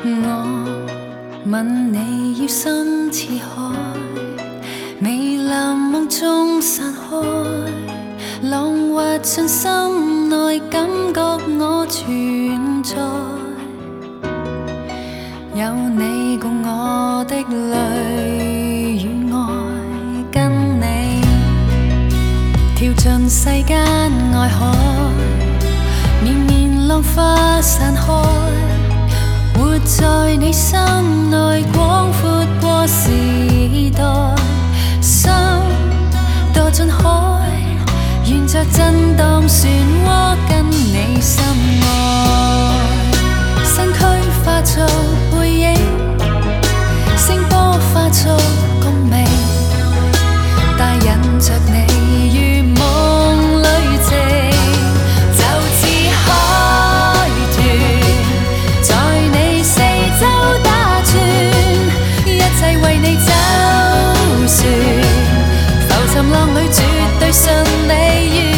我吻你要心似海，微蓝梦中散开，浪滑进心内，感觉我存在。有你共我的淚與愛，跟你跳進世間愛海，綿綿浪花散開，活在你心內，廣闊過時代。心墮進海，沿着震盪漩渦，跟你心愛。身軀化作背影，聲波化作共鳴，帶引着你如夢裏靜，就似海豚在你四周打轉，一切為你走船，浮沉浪裏絕對順利緣。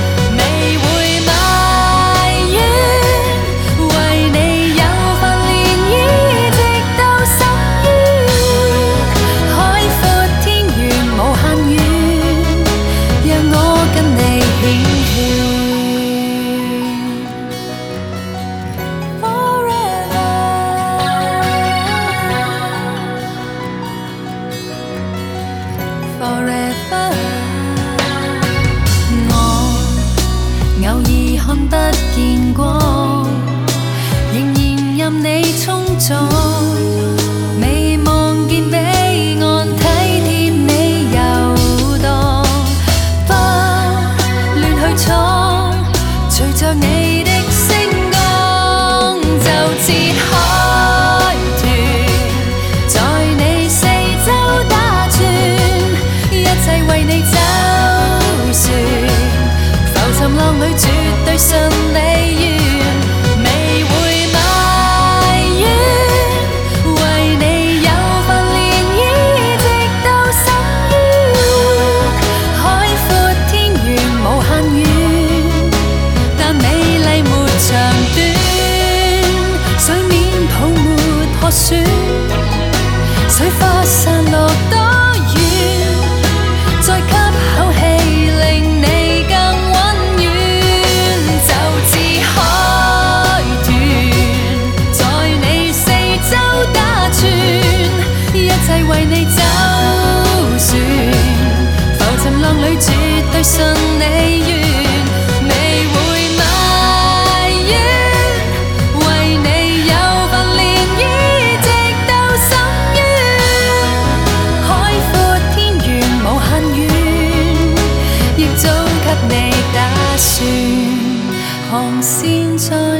我偶爾看不見光，仍然任你衝撞，未望見彼岸體貼你遊蕩，不亂去闖，隨着你的星光，就似海豚在你四周打轉，一切為你走船，浮沉浪裏絕對順利緣，未會埋怨，為你有份漣漪，直到深淵。海闊天遠無限遠，但美麗沒長短，水面泡沫破損，水花散落多遠，再吸口氣令你更溫暖，就似海豚在你四周打轉，一切為你走船，浮沉浪裏絕對順利緣，未會埋怨，為你有份漣漪，直到深淵。海闊天遠無限遠，亦早給你打算，航線在